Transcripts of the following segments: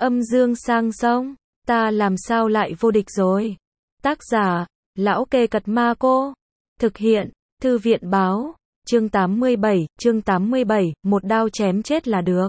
Âm dương sang sông, ta làm sao lại vô địch rồi. Tác giả, Lão Kê Cật Ma Cô. Thực hiện, Thư viện báo. Chương 87, một đao chém chết là được.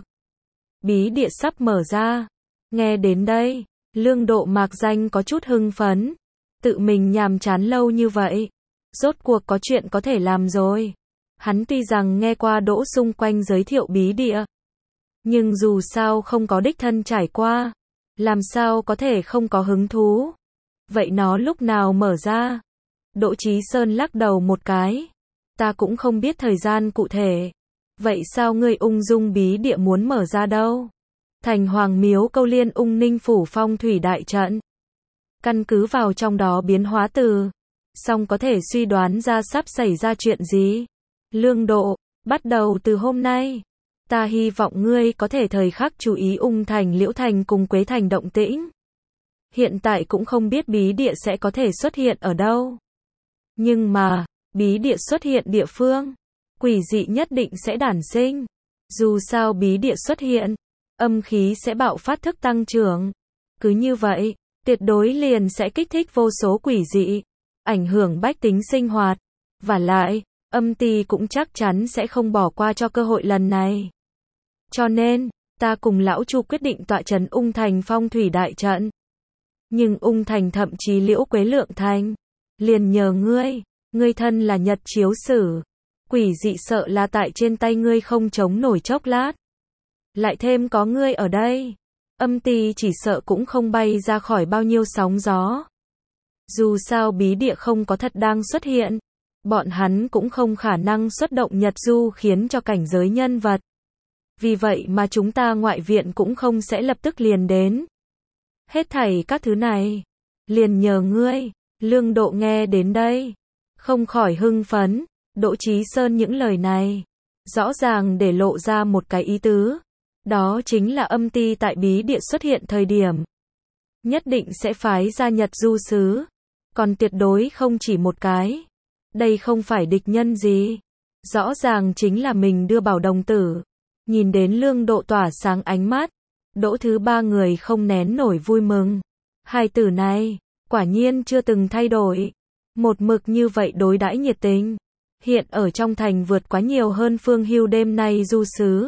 Bí địa sắp mở ra. Nghe đến đây, Lương Độ mạc danh có chút hưng phấn. Tự mình nhàm chán lâu như vậy, rốt cuộc có chuyện có thể làm rồi. Hắn tuy rằng nghe qua Đỗ xung quanh giới thiệu bí địa, nhưng dù sao không có đích thân trải qua, làm sao có thể không có hứng thú. Vậy nó lúc nào mở ra? Đỗ Chí Sơn lắc đầu một cái. Ta cũng không biết thời gian cụ thể. Vậy sao ngươi ung dung bí địa muốn mở ra đâu? Thành Hoàng Miếu Câu Liên Ung Ninh Phủ phong thủy đại trận. Căn cứ vào trong đó biến hóa từ, song có thể suy đoán ra sắp xảy ra chuyện gì. Lương Độ, bắt đầu từ hôm nay, ta hy vọng ngươi có thể thời khắc chú ý Ung Thành, Liễu Thành cùng Quế Thành động tĩnh. Hiện tại cũng không biết bí địa sẽ có thể xuất hiện ở đâu. Nhưng mà, bí địa xuất hiện địa phương, quỷ dị nhất định sẽ đản sinh. Dù sao bí địa xuất hiện, âm khí sẽ bạo phát thức tăng trưởng. Cứ như vậy, tuyệt đối liền sẽ kích thích vô số quỷ dị, ảnh hưởng bách tính sinh hoạt. Và lại, âm ty cũng chắc chắn sẽ không bỏ qua cho cơ hội lần này. Cho nên, ta cùng lão Chu quyết định tọa trấn Ung Thành phong thủy đại trận. Nhưng Ung Thành thậm chí Liễu Quế Lượng Thành, liền nhờ ngươi thân là Nhật Chiếu Sử. Quỷ dị sợ là tại trên tay ngươi không chống nổi chốc lát. Lại thêm có ngươi ở đây, âm ty chỉ sợ cũng không bay ra khỏi bao nhiêu sóng gió. Dù sao bí địa không có thật đang xuất hiện, bọn hắn cũng không khả năng xuất động Nhật Du khiến cho cảnh giới nhân vật. Vì vậy mà chúng ta ngoại viện cũng không sẽ lập tức liền đến. Hết thảy các thứ này, liền nhờ ngươi. Lương Độ nghe đến đây, không khỏi hưng phấn. Đỗ Chí Sơn những lời này, rõ ràng để lộ ra một cái ý tứ. Đó chính là âm ty tại bí địa xuất hiện thời điểm, nhất định sẽ phái ra Nhật Du sứ. Còn tuyệt đối không chỉ một cái. Đây không phải địch nhân gì, rõ ràng chính là mình đưa bảo đồng tử. Nhìn đến Lương Độ tỏa sáng ánh mắt, Đỗ thứ ba người không nén nổi vui mừng. Hai tử này, quả nhiên chưa từng thay đổi. Một mực như vậy đối đãi nhiệt tình. Hiện ở trong thành vượt quá nhiều hơn Phương Hưu đêm nay du sứ.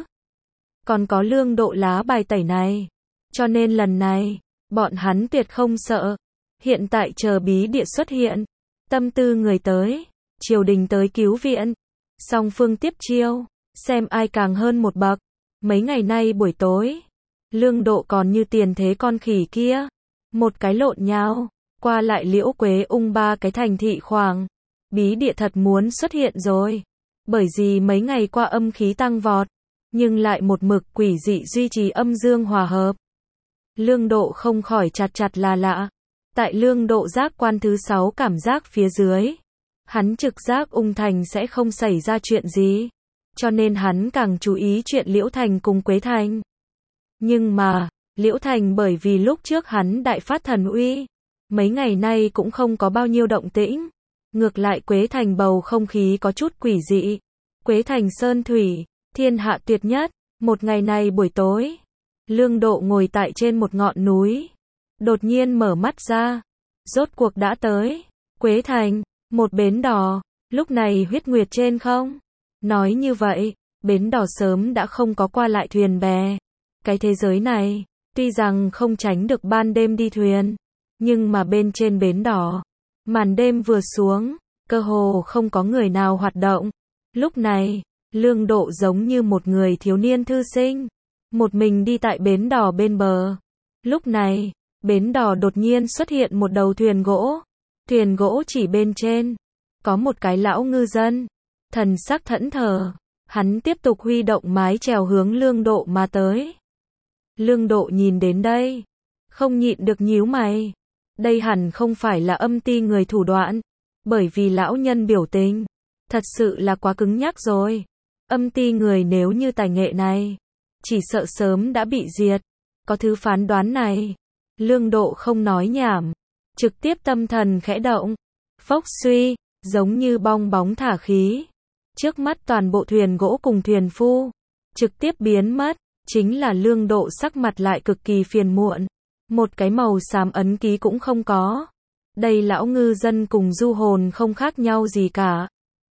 Còn có Lương Độ lá bài tẩy này. Cho nên lần này, bọn hắn tuyệt không sợ. Hiện tại chờ bí địa xuất hiện, tâm tư người tới, triều đình tới cứu viện, song phương tiếp chiêu, xem ai càng hơn một bậc. Mấy ngày nay buổi tối, Lương Độ còn như tiền thế con khỉ kia, một cái lộn nhào, qua lại Liễu Quế Ung ba cái thành thị khoảng. Bí địa thật muốn xuất hiện rồi. Bởi vì mấy ngày qua âm khí tăng vọt, nhưng lại một mực quỷ dị duy trì âm dương hòa hợp. Lương Độ không khỏi chặt là lạ. Tại Lương Độ giác quan thứ 6 cảm giác phía dưới, hắn trực giác Ung Thành sẽ không xảy ra chuyện gì. Cho nên hắn càng chú ý chuyện Liễu Thành cùng Quế Thành. Nhưng mà, Liễu Thành bởi vì lúc trước hắn đại phát thần uy, mấy ngày nay cũng không có bao nhiêu động tĩnh. Ngược lại Quế Thành bầu không khí có chút quỷ dị. Quế Thành sơn thủy, thiên hạ tuyệt nhất. Một ngày này buổi tối, Lương Độ ngồi tại trên một ngọn núi, đột nhiên mở mắt ra. Rốt cuộc đã tới Quế Thành, một bến đò. Lúc này huyết nguyệt trên không. Nói như vậy, bến đò sớm đã không có qua lại thuyền bè. Cái thế giới này, tuy rằng không tránh được ban đêm đi thuyền, nhưng mà bên trên bến đò, màn đêm vừa xuống, cơ hồ không có người nào hoạt động. Lúc này, Lương Độ giống như một người thiếu niên thư sinh, một mình đi tại bến đò bên bờ. Lúc này, bến đò đột nhiên xuất hiện một đầu thuyền gỗ. Thuyền gỗ chỉ bên trên, có một cái lão ngư dân, thần sắc thẫn thờ. Hắn tiếp tục huy động mái chèo hướng Lương Độ mà tới. Lương Độ nhìn đến đây, không nhịn được nhíu mày. Đây hẳn không phải là âm ty người thủ đoạn, bởi vì lão nhân biểu tình, thật sự là quá cứng nhắc rồi. Âm ty người nếu như tài nghệ này, chỉ sợ sớm đã bị diệt. Có thứ phán đoán này, Lương Độ không nói nhảm, trực tiếp tâm thần khẽ động, phốc suy, giống như bong bóng thả khí. Trước mắt toàn bộ thuyền gỗ cùng thuyền phu, trực tiếp biến mất. chính là Lương Độ sắc mặt lại cực kỳ phiền muộn. Một cái màu xám ấn ký cũng không có. Đây lão ngư dân cùng du hồn không khác nhau gì cả.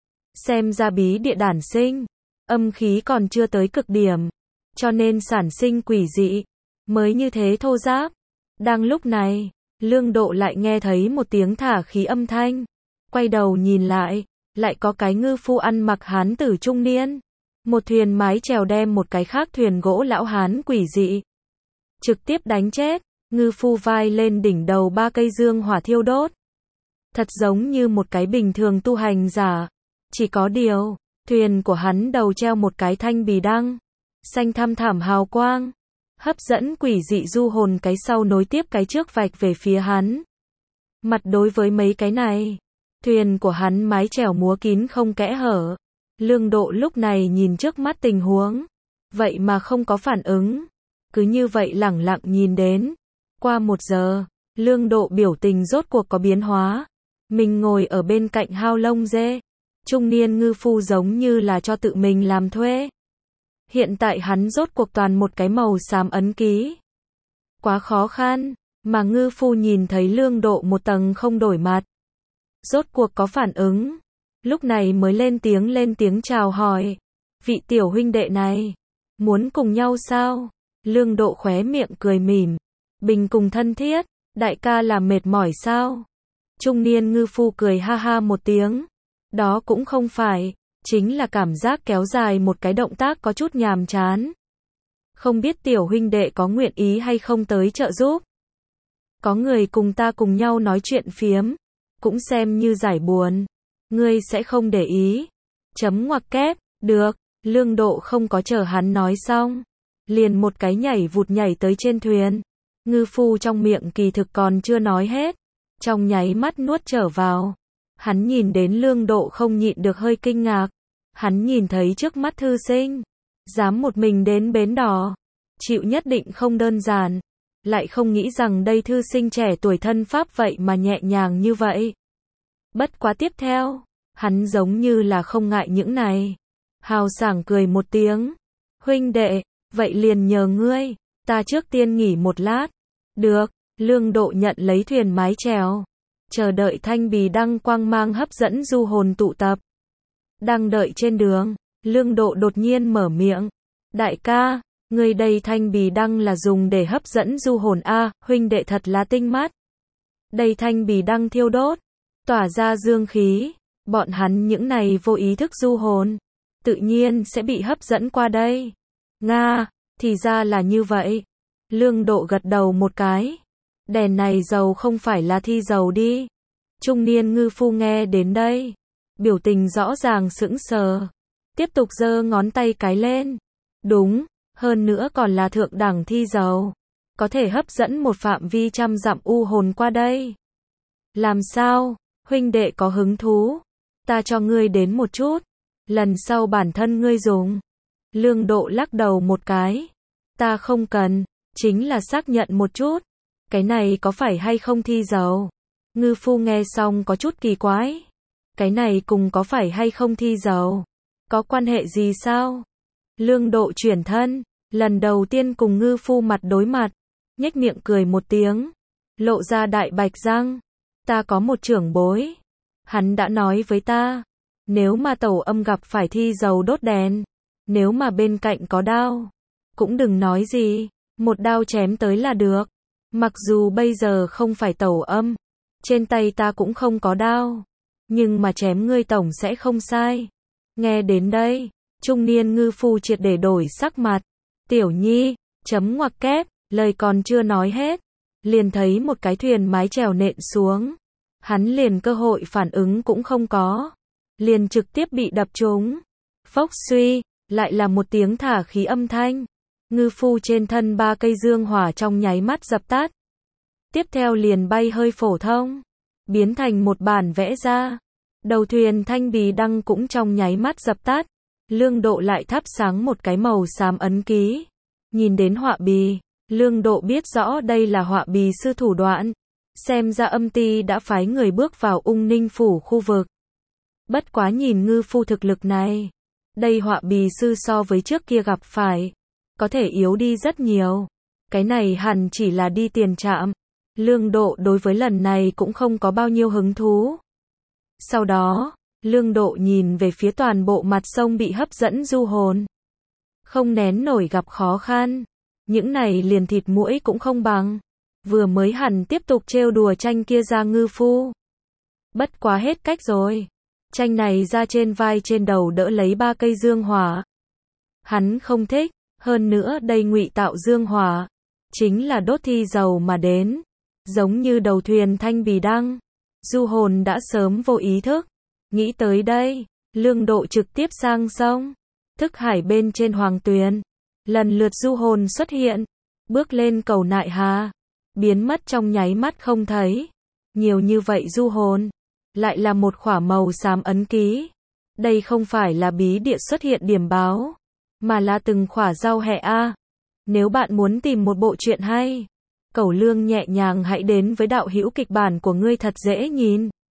Xem ra bí địa đản sinh, âm khí còn chưa tới cực điểm, cho nên sản sinh quỷ dị, mới như thế thô giáp. Đang lúc này, Lương Độ lại nghe thấy một tiếng thả khí âm thanh. Quay đầu nhìn lại có cái ngư phu ăn mặc hán tử trung niên. Một thuyền mái chèo đem một cái khác thuyền gỗ lão hán quỷ dị trực tiếp đánh chết. Ngư phu vai lên đỉnh đầu 3 cây dương hỏa thiêu đốt. Thật giống như một cái bình thường tu hành giả. Chỉ có điều, thuyền của hắn đầu treo một cái thanh bì đăng, xanh thăm thảm hào quang, hấp dẫn quỷ dị du hồn cái sau nối tiếp cái trước vạch về phía hắn. Mặt đối với mấy cái này, thuyền của hắn mái chèo múa kín không kẽ hở. Lương Độ lúc này nhìn trước mắt tình huống, vậy mà không có phản ứng, cứ như vậy lẳng lặng nhìn đến. Qua 1 giờ, Lương Độ biểu tình rốt cuộc có biến hóa. Mình ngồi ở bên cạnh hao lông dê. Trung niên ngư phu giống như là cho tự mình làm thuê. Hiện tại hắn rốt cuộc toàn một cái màu xám ấn ký. Quá khó khăn, mà ngư phu nhìn thấy Lương Độ một tầng không đổi mặt. Rốt cuộc có phản ứng. Lúc này mới lên tiếng chào hỏi. Vị tiểu huynh đệ này, muốn cùng nhau sao? Lương Độ khóe miệng cười mỉm. Bình cùng thân thiết, đại ca là mệt mỏi sao? Trung niên ngư phu cười ha ha một tiếng. Đó cũng không phải, chính là cảm giác kéo dài một cái động tác có chút nhàm chán. Không biết tiểu huynh đệ có nguyện ý hay không tới trợ giúp? Có người cùng ta cùng nhau nói chuyện phiếm, cũng xem như giải buồn. Ngươi sẽ không để ý. Chấm ngoặc kép, được. Lương Độ không có chờ hắn nói xong, liền một cái nhảy vụt nhảy tới trên thuyền. Ngư phu trong miệng kỳ thực còn chưa nói hết, trong nháy mắt nuốt trở vào. Hắn nhìn đến Lương Độ không nhịn được hơi kinh ngạc. Hắn nhìn thấy trước mắt thư sinh, dám một mình đến bến đò, chịu nhất định không đơn giản. Lại không nghĩ rằng đây thư sinh trẻ tuổi thân pháp vậy mà nhẹ nhàng như vậy. Bất quá tiếp theo, hắn giống như là không ngại những này. Hào sảng cười một tiếng. Huynh đệ, vậy liền nhờ ngươi, ta trước tiên nghỉ một lát. Được, Lương Độ nhận lấy thuyền mái chèo, chờ đợi thanh bì đăng quang mang hấp dẫn du hồn tụ tập. Đang đợi trên đường, Lương Độ đột nhiên mở miệng. Đại ca, ngươi đây thanh bì đăng là dùng để hấp dẫn du hồn a, huynh đệ thật là tinh mắt. Đây thanh bì đăng thiêu đốt, tỏa ra dương khí, bọn hắn những này vô ý thức du hồn, tự nhiên sẽ bị hấp dẫn qua đây. Nga, thì ra là như vậy. Lương Độ gật đầu một cái. Đèn này dầu không phải là thi dầu đi. Trung niên ngư phu nghe đến đây, biểu tình rõ ràng sững sờ. Tiếp tục giơ ngón tay cái lên. Đúng, hơn nữa còn là thượng đẳng thi dầu. Có thể hấp dẫn một phạm vi 100 dặm u hồn qua đây. Làm sao, huynh đệ có hứng thú? Ta cho ngươi đến một chút. Lần sau bản thân ngươi dùng. Lương Độ lắc đầu một cái. Ta không cần, chính là xác nhận một chút. Cái này có phải hay không thi dầu? Ngư phu nghe xong có chút kỳ quái. Cái này cùng có phải hay không thi dầu? Có quan hệ gì sao? Lương Độ chuyển thân, lần đầu tiên cùng ngư phu mặt đối mặt, nhếch miệng cười một tiếng, lộ ra đại bạch răng. Ta có một trưởng bối, hắn đã nói với ta, nếu mà tẩu âm gặp phải thi dầu đốt đèn, nếu mà bên cạnh có đao, cũng đừng nói gì, một đao chém tới là được. Mặc dù bây giờ không phải tẩu âm, trên tay ta cũng không có đao, nhưng mà chém ngươi tổng sẽ không sai. Nghe đến đây, trung niên ngư phu triệt để đổi sắc mặt. Tiểu nhi, chấm ngoặc kép, lời còn chưa nói hết, liền thấy một cái thuyền mái chèo nện xuống. Hắn liền cơ hội phản ứng cũng không có, liền trực tiếp bị đập trúng. Phốc suy, lại là một tiếng thả khí âm thanh. Ngư phu trên thân 3 cây dương hỏa trong nháy mắt dập tắt. Tiếp theo liền bay hơi phổ thông, biến thành một bản vẽ ra. Đầu thuyền thanh bì đăng cũng trong nháy mắt dập tắt. Lương Độ lại thắp sáng một cái màu xám ấn ký. Nhìn đến họa bì, Lương Độ biết rõ đây là họa bì sư thủ đoạn. Xem ra âm ty đã phái người bước vào Ung Ninh phủ khu vực. Bất quá nhìn ngư phu thực lực này, đây họa bì sư so với trước kia gặp phải, có thể yếu đi rất nhiều. Cái này hẳn chỉ là đi tiền trạm. Lương Độ đối với lần này cũng không có bao nhiêu hứng thú. Sau đó, Lương Độ nhìn về phía toàn bộ mặt sông bị hấp dẫn du hồn. Không nén nổi gặp khó khăn. Những này liền thịt muỗi cũng không bằng. Vừa mới hẳn tiếp tục trêu đùa Tranh kia ra ngư phu. Bất quá hết cách rồi. Tranh này ra trên vai trên đầu đỡ lấy 3 cây dương hỏa. Hắn không thích, hơn nữa đây ngụy tạo dương hỏa, chính là đốt thi dầu mà đến. Giống như đầu thuyền thanh bì đăng. Du hồn đã sớm vô ý thức. Nghĩ tới đây, Lương Độ trực tiếp sang sông. Thức hải bên trên hoàng tuyền. Lần lượt du hồn xuất hiện. Bước lên cầu nại hà. Biến mất trong nháy mắt không thấy. Nhiều như vậy du hồn. Lại là một khỏa màu xám ấn ký. Đây không phải là bí địa xuất hiện điểm báo. Mà là từng khỏa giao hệ A. Nếu bạn muốn tìm một bộ truyện hay. Cẩu Lương nhẹ nhàng hãy đến với đạo hữu kịch bản của ngươi thật dễ nhìn.